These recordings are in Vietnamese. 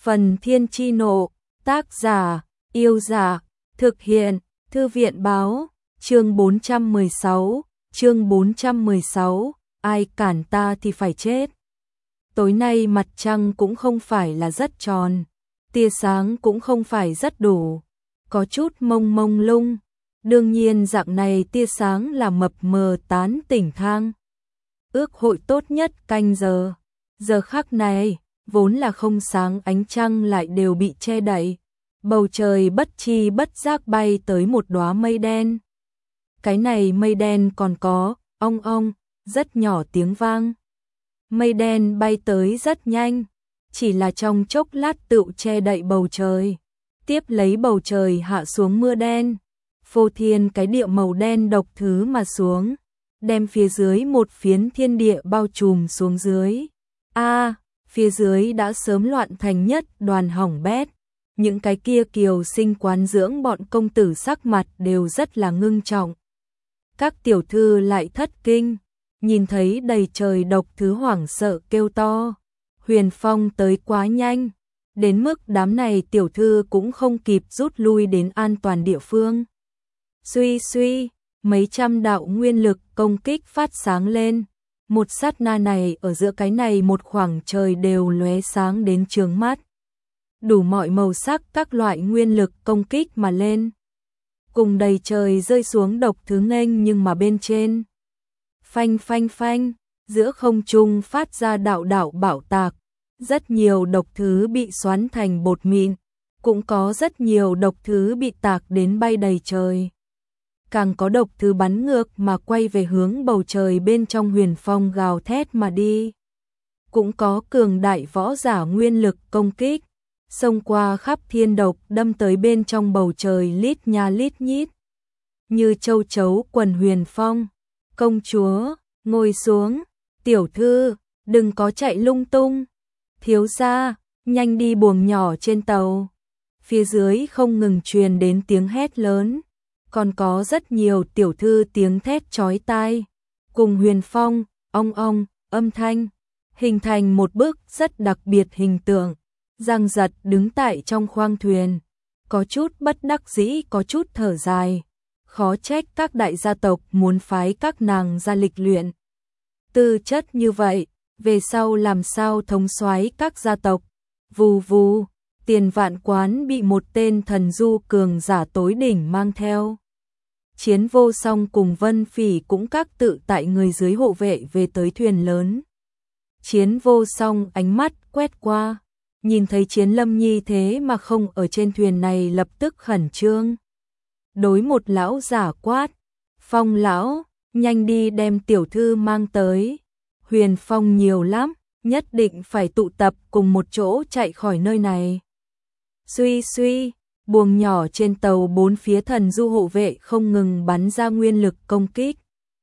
Phần Thiên Chi Nộ, tác giả, Yêu Dạ, thực hiện, Thư viện Báo, chương 416, ai cản ta thì phải chết. Tối nay mặt trăng cũng không phải là rất tròn, tia sáng cũng không phải rất đủ, có chút mông mông lung. Đương nhiên dạng này tia sáng là mập mờ tán tỉnh thang. Ước hội tốt nhất canh giờ. Giờ khắc này, vốn là không sáng ánh trăng lại đều bị che đậy. Bầu trời bất chi bất giác bay tới một đóa mây đen. Cái này mây đen còn có, ong ong, rất nhỏ tiếng vang. Mây đen bay tới rất nhanh, chỉ là trong chốc lát tựu che đậy bầu trời. Tiếp lấy bầu trời hạ xuống mưa đen. Phô thiên cái địa màu đen độc thứ mà xuống, đem phía dưới một phiến thiên địa bao trùm xuống dưới. Phía dưới đã sớm loạn thành nhất đoàn hỏng bét. Những cái kia kiều sinh quán dưỡng bọn công tử sắc mặt đều rất là ngưng trọng. Các tiểu thư lại thất kinh, nhìn thấy đầy trời độc thứ hoảng sợ kêu to. Huyền phong tới quá nhanh, đến mức đám này tiểu thư cũng không kịp rút lui đến an toàn địa phương. Suy suy, mấy trăm đạo nguyên lực công kích phát sáng lên. Một sát na này ở giữa cái này một khoảng trời đều lóe sáng đến chướng mắt. Đủ mọi màu sắc các loại nguyên lực công kích mà lên. Cùng đầy trời rơi xuống độc thứ nghênh nhưng mà bên trên. Phanh phanh phanh, giữa không trung phát ra đạo đạo bạo tạc. Rất nhiều độc thứ bị xoắn thành bột mịn. Cũng có rất nhiều độc thứ bị tạc đến bay đầy trời. Càng có độc thứ bắn ngược mà quay về hướng bầu trời bên trong huyền phong gào thét mà đi. Cũng có cường đại võ giả nguyên lực công kích, xông qua khắp thiên độc đâm tới bên trong bầu trời lít nha lít nhít. Như châu chấu quần huyền phong, công chúa, ngồi xuống, tiểu thư, đừng có chạy lung tung, thiếu gia, nhanh đi buồng nhỏ trên tàu. Phía dưới không ngừng truyền đến tiếng hét lớn. Còn có rất nhiều tiểu thư tiếng thét chói tai, cùng huyền phong, ong ong, âm thanh, hình thành một bức rất đặc biệt hình tượng. Giang Giật đứng tại trong khoang thuyền, có chút bất đắc dĩ có chút thở dài, khó trách các đại gia tộc muốn phái các nàng ra lịch luyện. Tư chất như vậy, về sau làm sao thống soái các gia tộc. Vù vù, Tiền Vạn Quán bị một tên thần du cường giả tối đỉnh mang theo. Chiến Vô Song cùng Vân Phỉ cũng các tự tại người dưới hộ vệ về tới thuyền lớn. Chiến Vô Song ánh mắt quét qua, nhìn thấy Chiến Lâm Nhi thế mà không ở trên thuyền này lập tức khẩn trương. Đối một lão giả quát, Phong lão, nhanh đi đem tiểu thư mang tới. Huyền phong nhiều lắm, nhất định phải tụ tập cùng một chỗ chạy khỏi nơi này. Suy suy. Buồng nhỏ trên tàu bốn phía thần du hộ vệ không ngừng bắn ra nguyên lực công kích.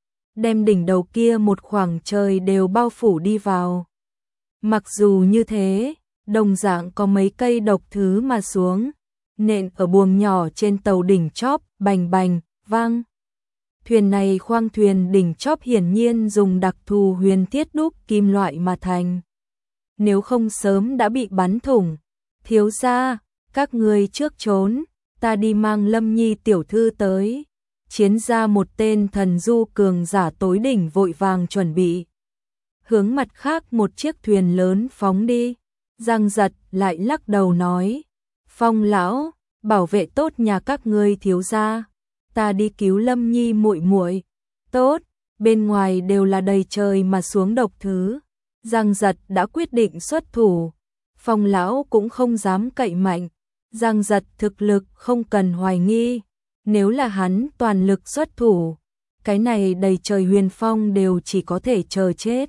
Đem đỉnh đầu kia một khoảng trời đều bao phủ đi vào. Mặc dù như thế, đồng dạng có mấy cây độc thứ mà xuống, nện ở buồng nhỏ trên tàu đỉnh chóp, bành bành, vang. Thuyền này khoang thuyền đỉnh chóp hiển nhiên dùng đặc thù huyền thiết đúc kim loại mà thành. Nếu không sớm đã bị bắn thủng. Thiếu gia, các người trước trốn, ta đi mang Lâm Nhi tiểu thư tới. Chiến ra một tên thần du cường giả tối đỉnh vội vàng chuẩn bị. Hướng mặt khác một chiếc thuyền lớn phóng đi. Giang Giật lại lắc đầu nói, Phong lão, bảo vệ tốt nhà các ngươi thiếu gia. Ta đi cứu Lâm Nhi muội muội. Tốt, bên ngoài đều là đầy trời mà xuống độc thứ. Giang Giật đã quyết định xuất thủ. Phong lão cũng không dám cậy mạnh. Giang Giật thực lực không cần hoài nghi, nếu là hắn toàn lực xuất thủ, cái này đầy trời huyền phong đều chỉ có thể chờ chết.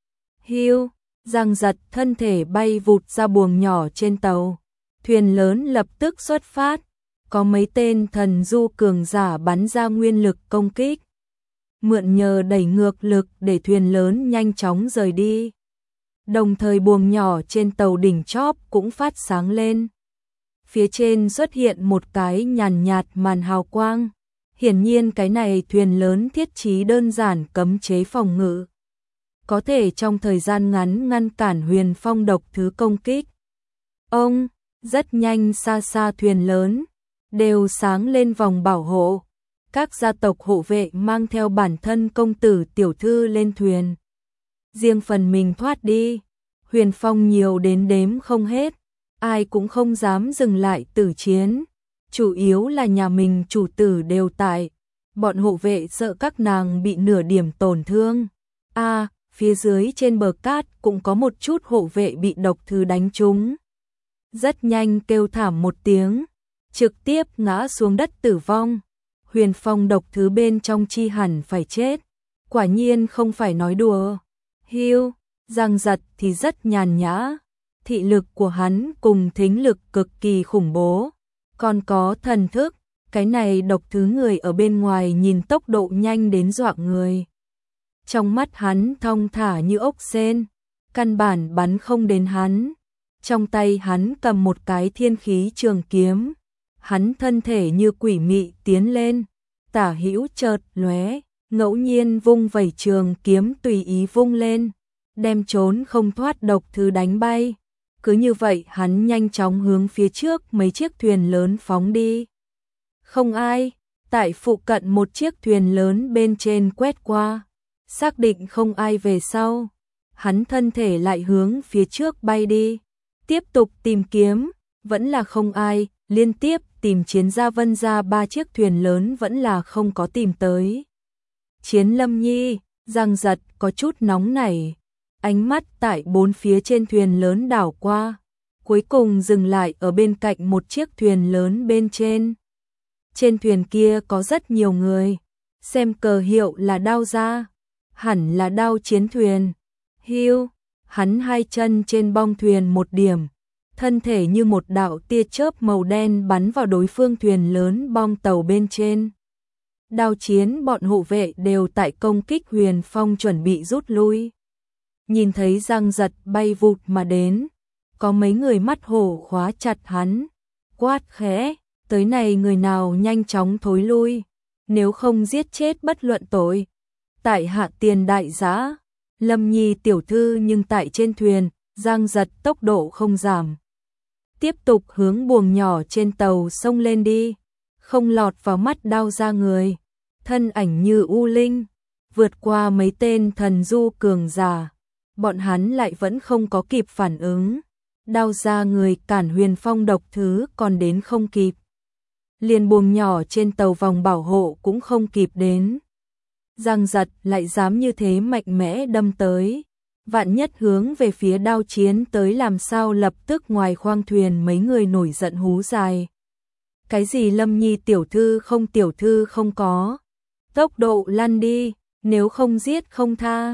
Hiu, Giang Giật thân thể bay vụt ra buồng nhỏ trên tàu, thuyền lớn lập tức xuất phát, có mấy tên thần du cường giả bắn ra nguyên lực công kích. Mượn nhờ đẩy ngược lực để thuyền lớn nhanh chóng rời đi. Đồng thời buồng nhỏ trên tàu đỉnh chóp cũng phát sáng lên. Phía trên xuất hiện một cái nhàn nhạt màn hào quang. Hiển nhiên cái này thuyền lớn thiết trí đơn giản cấm chế phòng ngự. Có thể trong thời gian ngắn ngăn cản huyền phong độc thứ công kích. Ông, rất nhanh xa xa thuyền lớn, đều sáng lên vòng bảo hộ. Các gia tộc hộ vệ mang theo bản thân công tử tiểu thư lên thuyền. Riêng phần mình thoát đi, huyền phong nhiều đến đếm không hết, ai cũng không dám dừng lại tử chiến. Chủ yếu là nhà mình chủ tử đều tại, bọn hộ vệ sợ các nàng bị nửa điểm tổn thương. Phía dưới trên bờ cát cũng có một chút hộ vệ bị độc thứ đánh trúng. Rất nhanh kêu thảm một tiếng, trực tiếp ngã xuống đất tử vong. Huyền phong độc thứ bên trong chi hẳn phải chết, quả nhiên không phải nói đùa. Hưu, Giang Giật thì rất nhàn nhã, thị lực của hắn cùng thính lực cực kỳ khủng bố, còn có thần thức, cái này độc thứ người ở bên ngoài nhìn tốc độ nhanh đến dọa người. Trong mắt hắn thong thả như ốc sên, căn bản bắn không đến hắn. Trong tay hắn cầm một cái thiên khí trường kiếm, hắn thân thể như quỷ mị tiến lên, tả hữu chợt lóe, ngẫu nhiên vung vẩy trường kiếm tùy ý vung lên, đem trốn không thoát độc thứ đánh bay. Cứ như vậy hắn nhanh chóng hướng phía trước mấy chiếc thuyền lớn phóng đi. Không ai, tại phụ cận một chiếc thuyền lớn bên trên quét qua, xác định không ai về sau, hắn thân thể lại hướng phía trước bay đi, tiếp tục tìm kiếm, vẫn là không ai, liên tiếp tìm Chiến gia Vân gia 3 chiếc thuyền lớn vẫn là không có tìm tới. Chiến Lâm Nhi, Giang Giật có chút nóng nảy, ánh mắt tại 4 phía trên thuyền lớn đảo qua, cuối cùng dừng lại ở bên cạnh một chiếc thuyền lớn bên trên. Trên thuyền kia có rất nhiều người, xem cờ hiệu là Đao gia, hẳn là Đao chiến thuyền. Hưu, hắn hai chân trên bong thuyền một điểm, thân thể như một đạo tia chớp màu đen bắn vào đối phương thuyền lớn bong tàu bên trên. Đao chiến bọn hộ vệ đều tại công kích huyền phong chuẩn bị rút lui. Nhìn thấy Giang Giật bay vụt mà đến, có mấy người mắt hổ khóa chặt hắn, quát khẽ, tới này người nào nhanh chóng thối lui, nếu không giết chết bất luận tội. Tại hạ tiền đại giá, Lâm Nhi tiểu thư nhưng tại trên thuyền, Giang Giật tốc độ không giảm. Tiếp tục hướng buồng nhỏ trên tàu xông lên đi, không lọt vào mắt Đao gia người, thân ảnh như u linh, vượt qua mấy tên thần du cường giả, bọn hắn lại vẫn không có kịp phản ứng. Đao gia người cản huyền phong độc thứ còn đến không kịp, liền buồng nhỏ trên tàu vòng bảo hộ cũng không kịp đến. Giang Giật lại dám như thế mạnh mẽ đâm tới, vạn nhất hướng về phía Đao chiến tới làm sao, lập tức ngoài khoang thuyền mấy người nổi giận hú dài. Cái gì Lâm Nhi tiểu thư không có, tốc độ lăn đi, nếu không giết không tha.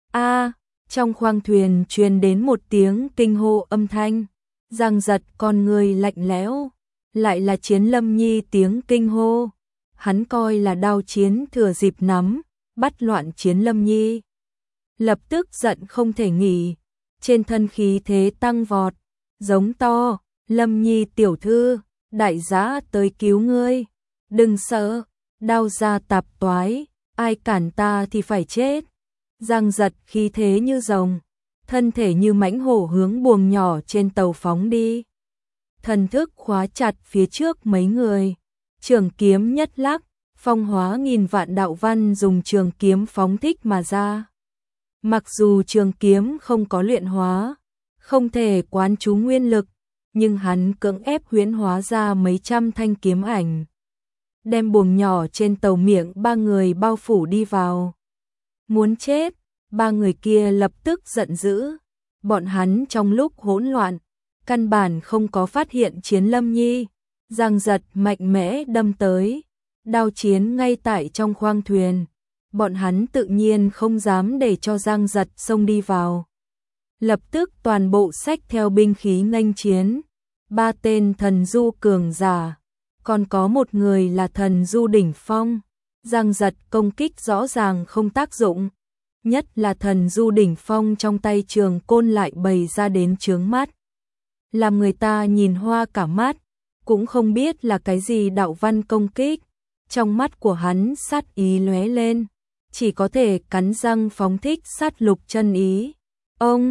Trong khoang thuyền truyền đến một tiếng kinh hô âm thanh, Giang Giật con người lạnh lẽo, lại là Chiến Lâm Nhi tiếng kinh hô. Hắn coi là Đao chiến thừa dịp nắm, bắt loạn Chiến Lâm Nhi. Lập tức giận không thể nghỉ, trên thân khí thế tăng vọt, giống to, Lâm Nhi tiểu thư, đại giá tới cứu ngươi, đừng sợ, Đao gia tạp toái, ai cản ta thì phải chết. Giang Giật khí thế như rồng, thân thể như mãnh hổ hướng buồng nhỏ trên tàu phóng đi. Thần thức khóa chặt phía trước mấy người, trường kiếm nhất lắc, phong hóa nghìn vạn đạo văn dùng trường kiếm phóng thích mà ra. Mặc dù trường kiếm không có luyện hóa, không thể quán chú nguyên lực, nhưng hắn cưỡng ép huyễn hóa ra mấy trăm thanh kiếm ảnh, đem buồng nhỏ trên tàu miệng 3 người bao phủ đi vào. Muốn chết, 3 người kia lập tức giận dữ, bọn hắn trong lúc hỗn loạn, căn bản không có phát hiện Chiến Lâm Nhi. Giang Giật mạnh mẽ đâm tới, Đao chiến ngay tại trong khoang thuyền, bọn hắn tự nhiên không dám để cho Giang Giật xông đi vào. Lập tức toàn bộ xách theo binh khí nghênh chiến, 3 tên thần du cường giả, còn có một người là thần du đỉnh phong. Giang Giật công kích rõ ràng không tác dụng, nhất là thần du đỉnh phong trong tay trường côn lại bày ra đến chướng mắt, làm người ta nhìn hoa cả mắt, cũng không biết là cái gì đạo văn công kích. Trong mắt của hắn sát ý lóe lên, chỉ có thể cắn răng phóng thích sát lục chân ý. Ông,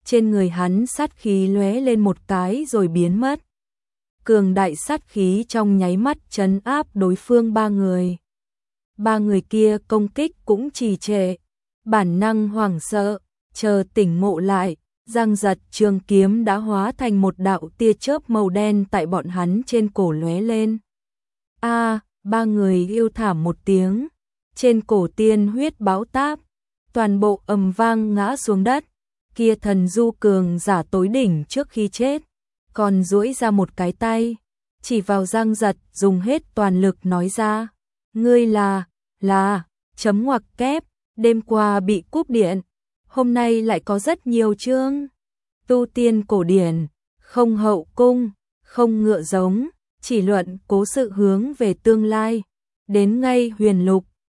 trên người hắn sát khí lóe lên một cái rồi biến mất. Cường đại sát khí trong nháy mắt trấn áp đối phương ba người. Ba người kia công kích cũng trì trệ, bản năng hoảng sợ, chờ tỉnh ngộ lại, Giang Giật trường kiếm đã hóa thành một đạo tia chớp màu đen tại bọn hắn trên cổ lóe lên. Ba người yêu thảm một tiếng, trên cổ tiên huyết báo táp, toàn bộ ầm vang ngã xuống đất. Kia thần du cường giả tối đỉnh trước khi chết, còn duỗi ra một cái tay, chỉ vào Giang Giật dùng hết toàn lực nói ra, ngươi là, chấm ngoặc kép, đêm qua bị cúp điện, hôm nay lại có rất nhiều chương. Tu tiên cổ điển, không hậu cung, không ngựa giống, chỉ luận cố sự hướng về tương lai, đến ngay huyền lục,